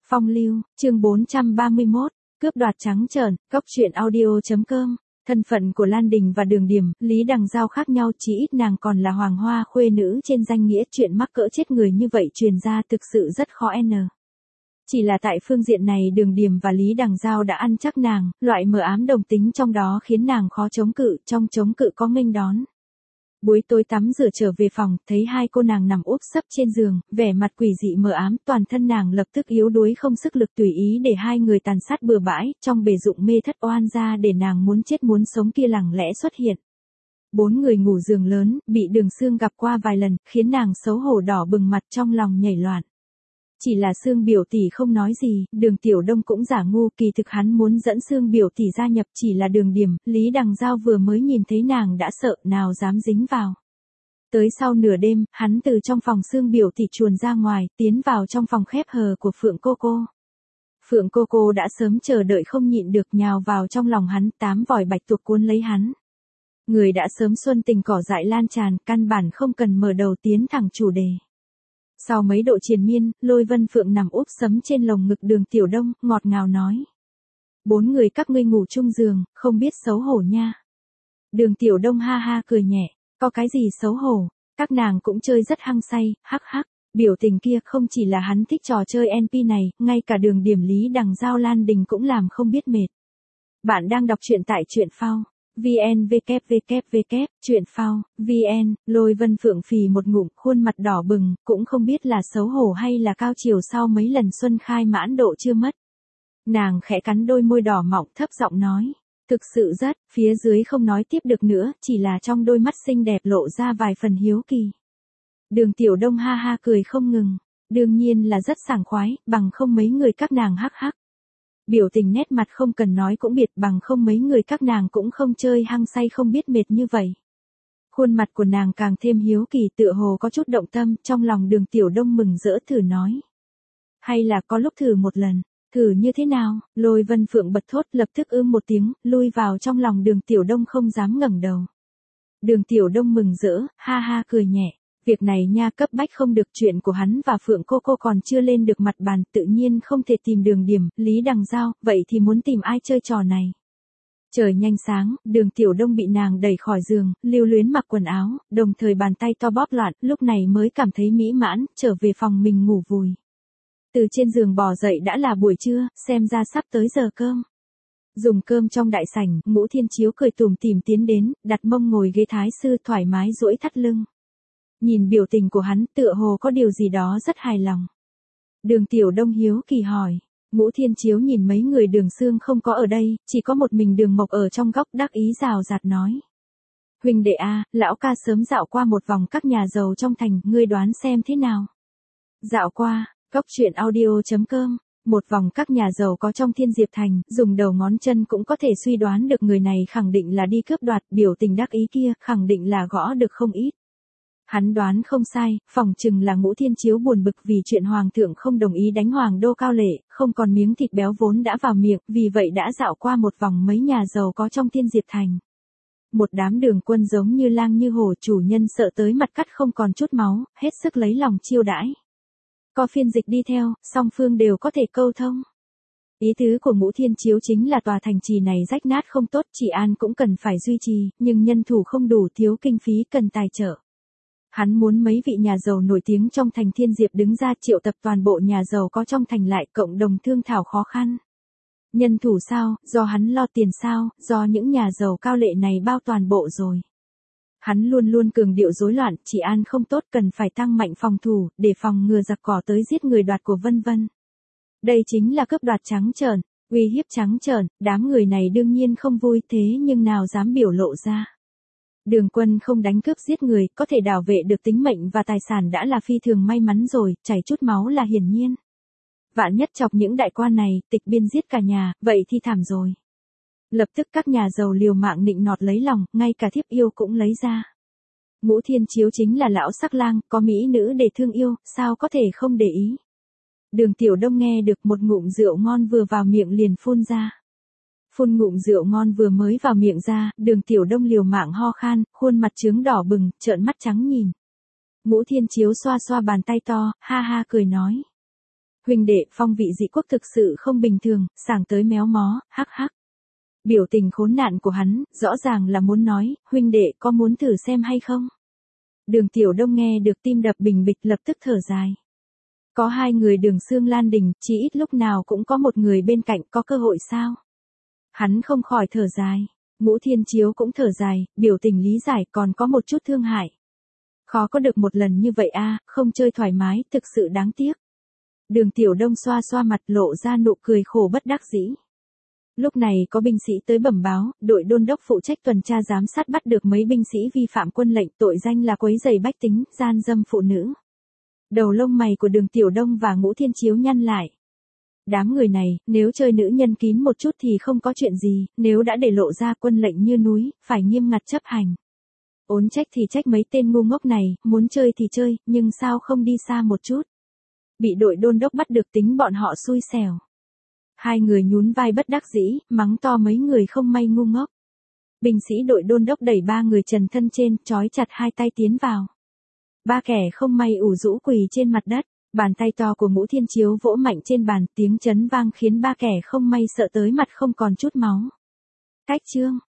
Phong lưu, chương 431, cướp đoạt trắng trợn, góc truyện audio.com. Thân phận của Lan Đình và Đường Điểm, Lý Đằng Giao khác nhau, chỉ ít nàng còn là hoàng hoa khuê nữ trên danh nghĩa, chuyện mắc cỡ chết người như vậy truyền ra thực sự rất khó n. Chỉ là tại phương diện này Đường Điểm và Lý Đằng Giao đã ăn chắc nàng, loại mờ ám đồng tính trong đó khiến nàng khó chống cự, trong chống cự có nghênh đón. Buổi tối tắm rửa trở về phòng, thấy hai cô nàng nằm úp sấp trên giường, vẻ mặt quỷ dị mờ ám, toàn thân nàng lập tức yếu đuối không sức lực, tùy ý để hai người tàn sát bừa bãi, trong bể dụng mê thất oan gia để nàng muốn chết muốn sống kia lặng lẽ xuất hiện. Bốn người ngủ giường lớn, bị Đường Sương gặp qua vài lần, khiến nàng xấu hổ đỏ bừng mặt, trong lòng nhảy loạn. Chỉ là Sương biểu tỷ không nói gì, Đường Tiểu Đông cũng giả ngu, kỳ thực hắn muốn dẫn Sương biểu tỷ gia nhập, chỉ là Đường Điểm, Lý Đằng Giao vừa mới nhìn thấy nàng đã sợ, nào dám dính vào. Tới sau nửa đêm, hắn từ trong phòng Sương biểu tỷ chuồn ra ngoài, tiến vào trong phòng khép hờ của Phượng cô cô. Phượng cô cô đã sớm chờ đợi không nhịn được, nhào vào trong lòng hắn, 8 vòi bạch tuộc cuốn lấy hắn. Người đã sớm xuân tình cỏ dại lan tràn, căn bản không cần mở đầu tiến thẳng chủ đề. Sau mấy độ triền miên, Lôi Vân Phượng nằm úp sấm trên lồng ngực Đường Tiểu Đông, ngọt ngào nói. 4 người các ngươi ngủ chung giường, không biết xấu hổ nha. Đường Tiểu Đông ha ha cười nhẹ, có cái gì xấu hổ, các nàng cũng chơi rất hăng say, hắc hắc. Biểu tình kia không chỉ là hắn thích trò chơi NP này, ngay cả Đường Điểm, Lý Đằng Giao, Lan Đình cũng làm không biết mệt. Bạn đang đọc truyện tại truyện phao. VN www, truyện phao, VN, Lôi Vân Phượng phì một ngụm, khuôn mặt đỏ bừng, cũng không biết là xấu hổ hay là cao chiều sau mấy lần xuân khai mãn độ chưa mất. Nàng khẽ cắn đôi môi đỏ mọng, thấp giọng nói. Thực sự rất, phía dưới không nói tiếp được nữa, chỉ là trong đôi mắt xinh đẹp lộ ra vài phần hiếu kỳ. Đường Tiểu Đông ha ha cười không ngừng, đương nhiên là rất sảng khoái, bằng không mấy người các nàng hắc hắc. Biểu tình nét mặt không cần nói cũng biết, bằng không mấy người các nàng cũng không chơi hăng say không biết mệt như vậy. Khuôn mặt của nàng càng thêm hiếu kỳ, tựa hồ có chút động tâm, trong lòng Đường Tiểu Đông mừng rỡ, thử nói. Hay là có lúc thử một lần, thử như thế nào? Lôi Vân Phượng bật thốt, lập tức một tiếng, lui vào trong lòng Đường Tiểu Đông, không dám ngẩng đầu. Đường Tiểu Đông mừng rỡ, ha ha cười nhẹ. Việc này nha, cấp bách không được, chuyện của hắn và Phượng cô cô còn chưa lên được mặt bàn, tự nhiên không thể tìm Đường Điểm, Lý Đằng Giao, vậy thì muốn tìm ai chơi trò này. Trời nhanh sáng, Đường Tiểu Đông bị nàng đẩy khỏi giường, lưu luyến mặc quần áo, đồng thời bàn tay to bóp loạn, lúc này mới cảm thấy mỹ mãn, trở về phòng mình ngủ vùi. Từ trên giường bò dậy đã là buổi trưa, xem ra sắp tới giờ cơm. Dùng cơm trong đại sảnh, Ngũ Thiên Chiếu cười tủm tỉm tiến đến, đặt mông ngồi ghế thái sư, thoải mái duỗi thắt lưng. Nhìn biểu tình của hắn, tựa hồ có điều gì đó rất hài lòng. Đường Tiểu Đông hiếu kỳ hỏi. Ngũ Thiên Chiếu nhìn mấy người Đường Sương không có ở đây, chỉ có một mình Đường Mộc ở trong góc, đắc ý rào rạt nói. Huynh đệ a, lão ca sớm dạo qua một vòng các nhà giàu trong thành, ngươi đoán xem thế nào. Dạo qua, góc truyện audio.com. Một vòng các nhà giàu có trong Thiên Diệp Thành, dùng đầu ngón chân cũng có thể suy đoán được người này khẳng định là đi cướp đoạt, biểu tình đắc ý kia, khẳng định là gõ được không ít. Hắn đoán không sai, phỏng chừng là Ngũ Thiên Chiếu buồn bực vì chuyện hoàng thượng không đồng ý đánh hoàng đô Cao Lệ, không còn miếng thịt béo vốn đã vào miệng, vì vậy đã dạo qua một vòng mấy nhà giàu có trong Thiên Diệp Thành. Một đám đường quân giống như lang như hổ, chủ nhân sợ tới mặt cắt không còn chút máu, hết sức lấy lòng chiêu đãi. Có phiên dịch đi theo, song phương đều có thể câu thông. Ý tứ của Ngũ Thiên Chiếu chính là tòa thành trì này rách nát không tốt, trị an cũng cần phải duy trì, nhưng nhân thủ không đủ, thiếu kinh phí cần tài trợ. Hắn muốn mấy vị nhà giàu nổi tiếng trong thành Thiên Diệp đứng ra triệu tập toàn bộ nhà giàu có trong thành lại, cộng đồng thương thảo khó khăn. Nhân thủ sao, do hắn lo, tiền sao, do những nhà giàu Cao Lệ này bao toàn bộ rồi. Hắn luôn luôn cường điệu rối loạn, trị an không tốt, cần phải tăng mạnh phòng thủ, để phòng ngừa giặc cỏ tới giết người đoạt của vân vân. Đây chính là cướp đoạt trắng trợn, uy hiếp trắng trợn, đám người này đương nhiên không vui, thế nhưng nào dám biểu lộ ra. Đường quân không đánh cướp giết người, có thể bảo vệ được tính mệnh và tài sản đã là phi thường may mắn rồi, chảy chút máu là hiển nhiên. Vạn nhất chọc những đại quan này, tịch biên giết cả nhà, vậy thì thảm rồi. Lập tức các nhà giàu liều mạng nịnh nọt lấy lòng, ngay cả thiếp yêu cũng lấy ra. Ngũ Thiên Chiếu chính là lão sắc lang, có mỹ nữ để thương yêu, sao có thể không để ý. Đường Tiểu Đông nghe được, một ngụm rượu ngon vừa vào miệng liền phun ra. Phun ngụm rượu ngon vừa mới vào miệng ra, Đường Tiểu Đông liều mạng ho khan, khuôn mặt trướng đỏ bừng, trợn mắt trắng nhìn. Ngũ Thiên Chiếu xoa xoa bàn tay to, ha ha cười nói. Huynh đệ phong vị dị quốc thực sự không bình thường, sảng tới méo mó, hắc hắc. Biểu tình khốn nạn của hắn, rõ ràng là muốn nói, huynh đệ có muốn thử xem hay không? Đường Tiểu Đông nghe được tim đập bình bịch lập tức thở dài. Có hai người Đường Xương Lan Đình, chỉ ít lúc nào cũng có một người bên cạnh, có cơ hội sao? Hắn không khỏi thở dài. Ngũ Thiên Chiếu cũng thở dài, biểu tình lý giải còn có một chút thương hại. Khó có được một lần như vậy a, không chơi thoải mái, thực sự đáng tiếc. Đường Tiểu Đông xoa xoa mặt lộ ra nụ cười khổ bất đắc dĩ. Lúc này có binh sĩ tới bẩm báo, đội đôn đốc phụ trách tuần tra giám sát bắt được mấy binh sĩ vi phạm quân lệnh, tội danh là quấy rầy bách tính, gian dâm phụ nữ. Đầu lông mày của Đường Tiểu Đông và Ngũ Thiên Chiếu nhăn lại. Đám người này, nếu chơi nữ nhân kín một chút thì không có chuyện gì, nếu đã để lộ ra quân lệnh như núi, phải nghiêm ngặt chấp hành. Ốn trách thì trách mấy tên ngu ngốc này, muốn chơi thì chơi, nhưng sao không đi xa một chút. Bị đội đôn đốc bắt được tính bọn họ xui xẻo. Hai người nhún vai bất đắc dĩ, mắng to mấy người không may ngu ngốc. Binh sĩ đội đôn đốc đẩy ba người trần thân trên, trói chặt hai tay tiến vào. Ba kẻ không may ủ rũ quỳ trên mặt đất, bàn tay to của Ngũ Thiên Chiếu vỗ mạnh trên bàn, tiếng chấn vang khiến ba kẻ không may sợ tới mặt không còn chút máu. Cách chương